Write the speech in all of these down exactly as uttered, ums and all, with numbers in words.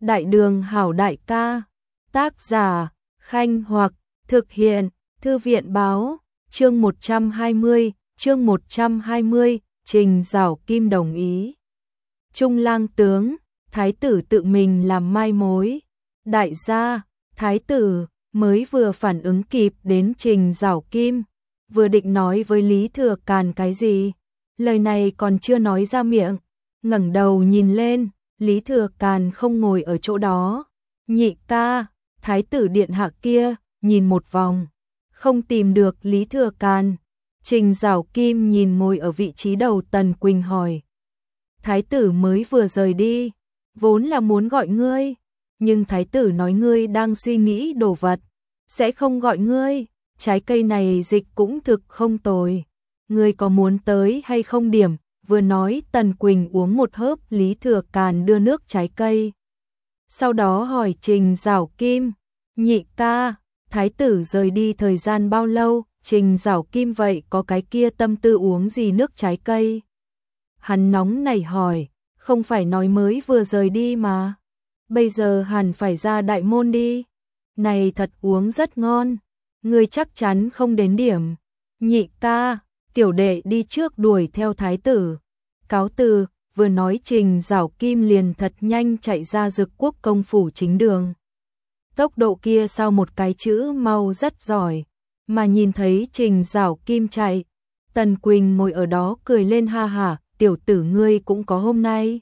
Đại đường hảo đại ca. Tác giả, Khanh Hoặc, thực hiện, Thư viện báo, chương một trăm hai mươi, chương một trăm hai mươi, Trình Giảo Kim đồng ý. Trung lang tướng, thái tử tự mình làm mai mối. Đại gia, thái tử, mới vừa phản ứng kịp đến Trình Giảo Kim, vừa định nói với Lý Thừa Càn cái gì, lời này còn chưa nói ra miệng, ngẩng đầu nhìn lên, Lý Thừa Càn không ngồi ở chỗ đó. Nhị ca, thái tử điện hạ kia, nhìn một vòng, không tìm được Lý Thừa Càn. Trình Giảo Kim nhìn ngồi ở vị trí đầu Tần Quỳnh hỏi. Thái tử mới vừa rời đi, vốn là muốn gọi ngươi, nhưng thái tử nói ngươi đang suy nghĩ đồ vật, sẽ không gọi ngươi, trái cây này dịch cũng thực không tồi. Ngươi có muốn tới hay không điểm, vừa nói Tần Quỳnh uống một hớp Lý Thừa Càn đưa nước trái cây. Sau đó hỏi Trình Giảo Kim, nhị ca, thái tử rời đi thời gian bao lâu, Trình Giảo Kim vậy có cái kia tâm tư uống gì nước trái cây. Hắn nóng nảy hỏi, không phải nói mới vừa rời đi mà, bây giờ hẳn phải ra đại môn đi, này thật uống rất ngon, ngươi chắc chắn không đến điểm. Nhị ca, tiểu đệ đi trước đuổi theo thái tử. Cáo từ, vừa nói Trình Giảo Kim liền thật nhanh chạy ra Dực Quốc công phủ chính đường. Tốc độ kia sau một cái chữ mau rất giỏi, mà nhìn thấy Trình Giảo Kim chạy, Tần Quỳnh ngồi ở đó cười lên ha hả, tiểu tử ngươi cũng có hôm nay.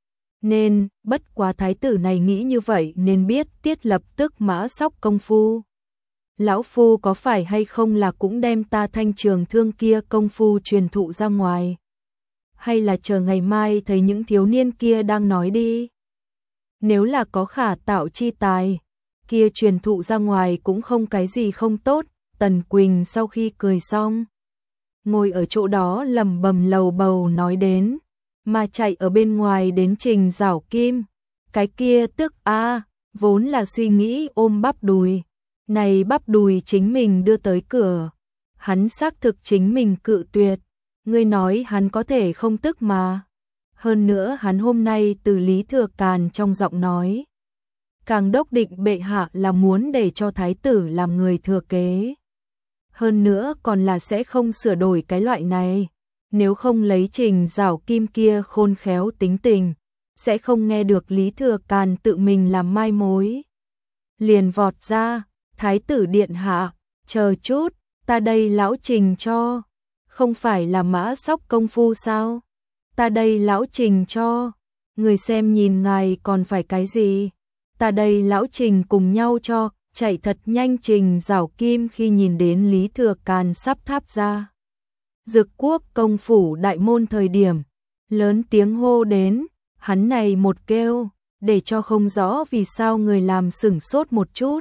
Nên, bất quá thái tử này nghĩ như vậy nên biết tiết lập tức mã sóc công phu. Lão phu có phải hay không là cũng đem ta thanh trường thương kia công phu truyền thụ ra ngoài? Hay là chờ ngày mai thấy những thiếu niên kia đang nói đi? Nếu là có khả tạo chi tài, kia truyền thụ ra ngoài cũng không cái gì không tốt. Tần Quỳnh sau khi cười xong, ngồi ở chỗ đó lẩm bẩm lầu bầu nói đến, mà chạy ở bên ngoài đến Trình Giảo Kim. Cái kia tức a, vốn là suy nghĩ ôm bắp đùi, này bắp đùi chính mình đưa tới cửa, hắn xác thực chính mình cự tuyệt. Ngươi nói hắn có thể không tức mà. Hơn nữa hắn hôm nay từ Lý Thừa Càn trong giọng nói, càng đốc định bệ hạ là muốn để cho thái tử làm người thừa kế. Hơn nữa còn là sẽ không sửa đổi cái loại này, nếu không lấy Trình Giảo Kim kia khôn khéo tính tình, sẽ không nghe được Lý Thừa Càn tự mình làm mai mối. Liền vọt ra, thái tử điện hạ, chờ chút, ta đây lão Trình cho. Không phải là mã sóc công phu sao? Ta đây lão Trình cho. Người xem nhìn ngài còn phải cái gì? Ta đây lão Trình cùng nhau cho. Chạy thật nhanh. Trình Giảo Kim khi nhìn đến Lý Thừa Càn sắp tháp ra Dực Quốc công phủ đại môn thời điểm, lớn tiếng hô đến, hắn này một kêu, để cho không rõ vì sao người làm sửng sốt một chút.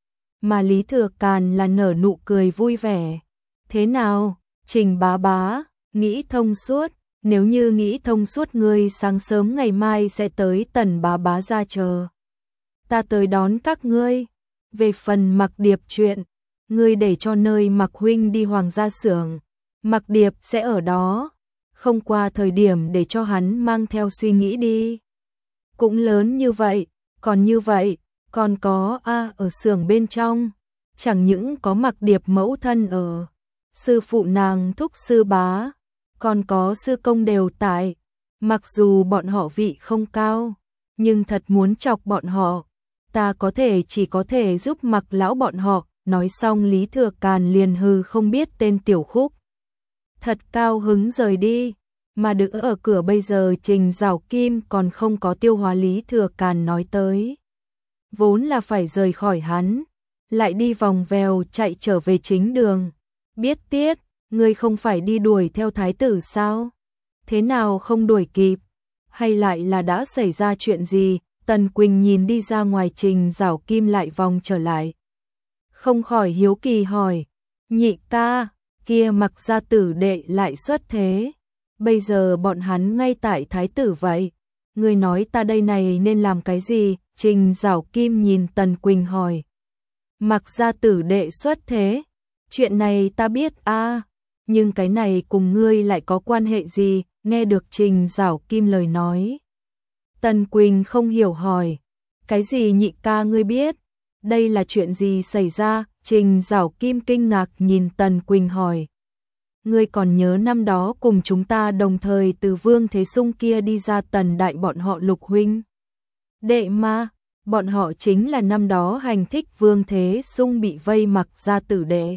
Mà Lý Thừa Càn là nở nụ cười vui vẻ. Thế nào? Trình bá bá, nghĩ thông suốt, nếu như nghĩ thông suốt ngươi sáng sớm ngày mai sẽ tới Tần bá bá ra chờ. Ta tới đón các ngươi. Về phần Mặc Điệp chuyện, ngươi để cho nơi Mặc huynh đi hoàng gia xưởng, Mặc Điệp sẽ ở đó, không qua thời điểm để cho hắn mang theo suy nghĩ đi. Cũng lớn như vậy, còn như vậy, còn có a ở xưởng bên trong, chẳng những có Mặc Điệp mẫu thân ở, sư phụ nàng thúc sư bá, còn có sư công đều tại. Mặc dù bọn họ vị không cao, nhưng thật muốn chọc bọn họ, ta có thể chỉ có thể giúp Mặc lão bọn họ. Nói xong Lý Thừa Càn liền hừ không biết tên tiểu khúc, thật cao hứng rời đi. Mà đứng ở cửa bây giờ Trình Giảo Kim còn không có tiêu hóa Lý Thừa Càn nói tới, vốn là phải rời khỏi hắn, lại đi vòng vèo chạy trở về chính đường. Biết tiết, ngươi không phải đi đuổi theo thái tử sao? Thế nào không đuổi kịp? Hay lại là đã xảy ra chuyện gì? Tần Quỳnh nhìn đi ra ngoài Trình Giảo Kim lại vòng trở lại, không khỏi hiếu kỳ hỏi, nhị ca, kia Mặc gia tử đệ lại xuất thế, bây giờ bọn hắn ngay tại thái tử vậy, ngươi nói ta đây này nên làm cái gì? Trình Giảo Kim nhìn Tần Quỳnh hỏi, Mặc gia tử đệ xuất thế, chuyện này ta biết a, à, nhưng cái này cùng ngươi lại có quan hệ gì? Nghe được Trình Giảo Kim lời nói, Tần Quỳnh không hiểu hỏi, Cái gì nhị ca ngươi biết? Đây là chuyện gì xảy ra? Trình Giảo Kim kinh ngạc nhìn Tần Quỳnh hỏi. Ngươi còn nhớ năm đó cùng chúng ta đồng thời từ Vương Thế Sung kia đi ra Tần đại bọn họ Lục huynh đệ mà, bọn họ chính là năm đó hành thích Vương Thế Sung bị vây mặc ra tử đệ.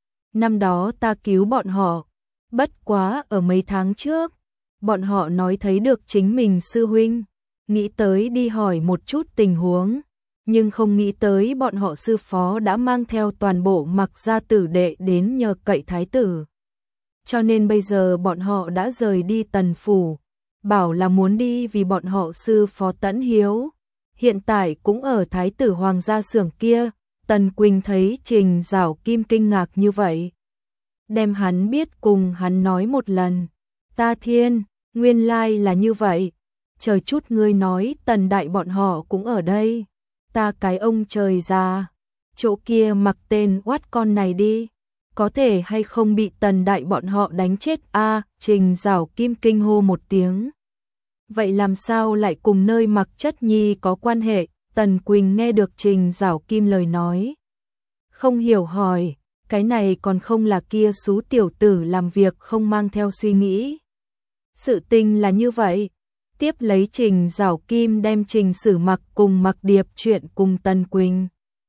Năm đó ta cứu bọn họ, bất quá ở mấy tháng trước, bọn họ nói thấy được chính mình sư huynh, nghĩ tới đi hỏi một chút tình huống, nhưng không nghĩ tới bọn họ sư phó đã mang theo toàn bộ mặc gia tử đệ đến nhờ cậy thái tử. Cho nên bây giờ bọn họ đã rời đi Tần phủ, bảo là muốn đi vì bọn họ sư phó Tẫn Hiếu, hiện tại cũng ở thái tử hoàng gia xưởng kia. Tần Quỳnh thấy Trình Giảo Kim kinh ngạc như vậy, đem hắn biết cùng hắn nói một lần. Ta thiên, nguyên lai là như vậy. Chờ chút ngươi nói Tần đại bọn họ cũng ở đây. Ta cái ông trời già, chỗ kia mặc tên oát con này đi, có thể hay không bị Tần đại bọn họ đánh chết a? À, Trình Giảo Kim kinh hô một tiếng. Vậy làm sao lại cùng nơi Mặc Chất Nhi có quan hệ? Tần Quỳnh nghe được Trình Giảo Kim lời nói, không hiểu hỏi, cái này còn không là kia xú tiểu tử làm việc không mang theo suy nghĩ. Sự tình là như vậy. Tiếp lấy Trình Giảo Kim đem Trình Sử Mặc cùng Mặc Điệp chuyện cùng Tần Quỳnh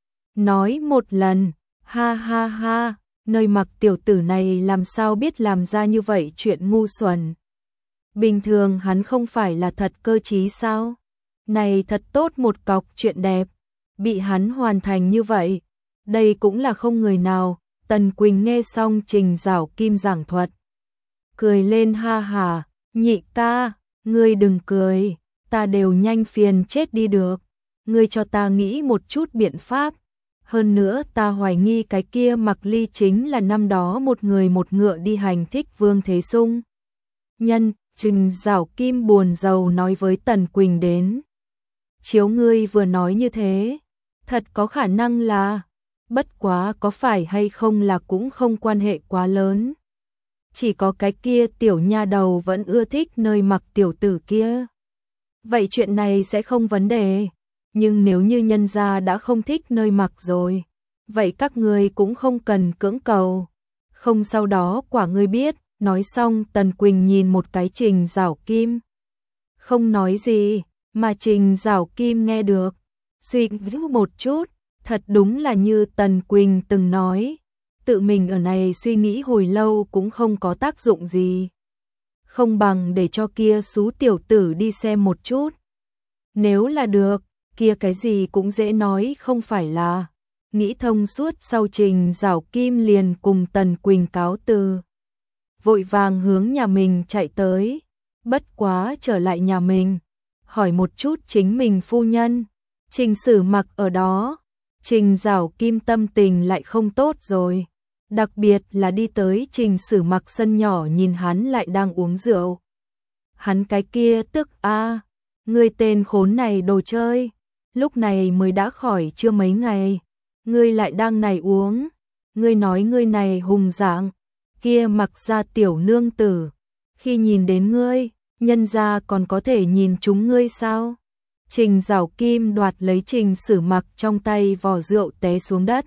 nói một lần. Ha ha ha, nơi Mặc tiểu tử này làm sao biết làm ra như vậy chuyện ngu xuẩn. Bình thường hắn không phải là thật cơ trí sao? Này thật tốt một cọc chuyện đẹp, bị hắn hoàn thành như vậy, đây cũng là không người nào. Tần Quỳnh nghe xong Trình Giảo Kim giảng thuật, cười lên ha hà. Nhị ca, ngươi đừng cười, ta đều nhanh phiền chết đi được, ngươi cho ta nghĩ một chút biện pháp. Hơn nữa ta hoài nghi cái kia Mặc Ly chính là năm đó một người một ngựa đi hành thích Vương Thế Sung nhân. Trình Giảo Kim buồn rầu nói với Tần Quỳnh đến. Chiếu ngươi vừa nói như thế, thật có khả năng là, bất quá có phải hay không là cũng không quan hệ quá lớn. Chỉ có cái kia tiểu nha đầu vẫn ưa thích nơi Mặc tiểu tử kia. Vậy chuyện này sẽ không vấn đề, nhưng nếu như nhân gia đã không thích nơi Mặc rồi, vậy các ngươi cũng không cần cưỡng cầu. Không sau đó quả ngươi biết. Nói xong Tần Quỳnh nhìn một cái Trình Giảo Kim, không nói gì, mà Trình Giảo Kim nghe được, suy nghĩ một chút, thật đúng là như Tần Quỳnh từng nói, tự mình ở này suy nghĩ hồi lâu cũng không có tác dụng gì. Không bằng để cho kia xú tiểu tử đi xem một chút. Nếu là được, kia cái gì cũng dễ nói không phải là. Nghĩ thông suốt sau Trình Giảo Kim liền cùng Tần Quỳnh cáo từ, vội vàng hướng nhà mình chạy tới. Bất quá trở lại nhà mình, hỏi một chút chính mình phu nhân, Trình Sử Mặc ở đó. Trình Giảo Kim tâm tình lại không tốt rồi, đặc biệt là đi tới Trình Sử Mặc sân nhỏ nhìn hắn lại đang uống rượu. Hắn cái kia tức a, à, ngươi tên khốn này đồ chơi, lúc này mới đã khỏi chưa mấy ngày, ngươi lại đang này uống, ngươi nói ngươi này hùng dạng, kia Mặc gia tiểu nương tử, khi nhìn đến ngươi, nhân gia còn có thể nhìn chúng ngươi sao? Trình Giảo Kim đoạt lấy Trình Sử Mặc trong tay vò rượu té xuống đất,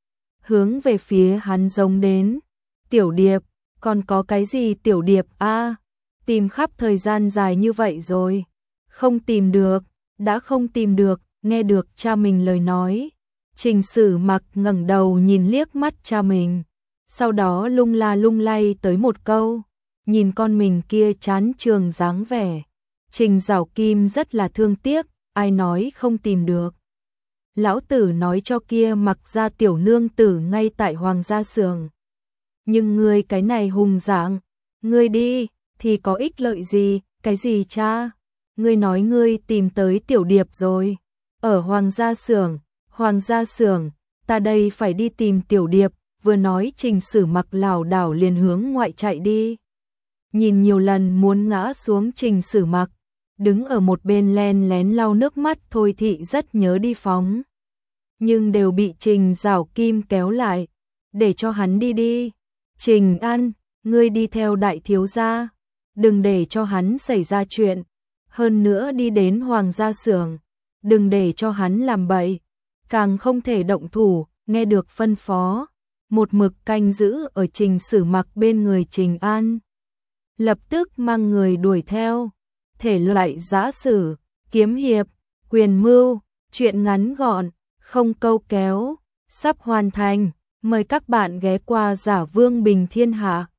hướng về phía hắn giống đến. Tiểu Điệp, còn có cái gì Tiểu Điệp a? À, tìm khắp thời gian dài như vậy rồi, không tìm được, đã không tìm được. Nghe được cha mình lời nói, Trình Sử Mặc ngẩng đầu nhìn liếc mắt cha mình, sau đó lung la lung lay tới một câu, nhìn con mình kia chán trường dáng vẻ. Trình Giảo Kim rất là thương tiếc, ai nói không tìm được. Lão tử nói cho kia Mặc gia tiểu nương tử ngay tại hoàng gia xưởng. Nhưng ngươi cái này hùng dạng, ngươi đi, thì có ích lợi gì, cái gì cha? Ngươi nói ngươi tìm tới Tiểu Điệp rồi, ở hoàng gia xưởng, hoàng gia xưởng, ta đây phải đi tìm Tiểu Điệp. Vừa nói Trình Sử Mặc lảo đảo liền hướng ngoại chạy đi. Nhìn nhiều lần muốn ngã xuống Trình Sử Mặc, đứng ở một bên len lén lau nước mắt thôi thị rất nhớ đi phóng. Nhưng đều bị Trình Giảo Kim kéo lại, để cho hắn đi đi. Trình An, ngươi đi theo đại thiếu gia, đừng để cho hắn xảy ra chuyện. Hơn nữa đi đến hoàng gia xưởng, đừng để cho hắn làm bậy, càng không thể động thủ, nghe được phân phó, một mực canh giữ ở Trình Sử Mặc bên người Trình An. Lập tức mang người đuổi theo, thể loại giã sử, kiếm hiệp, quyền mưu, chuyện ngắn gọn, không câu kéo, sắp hoàn thành, mời các bạn ghé qua Giả Vương Bình Thiên Hạ.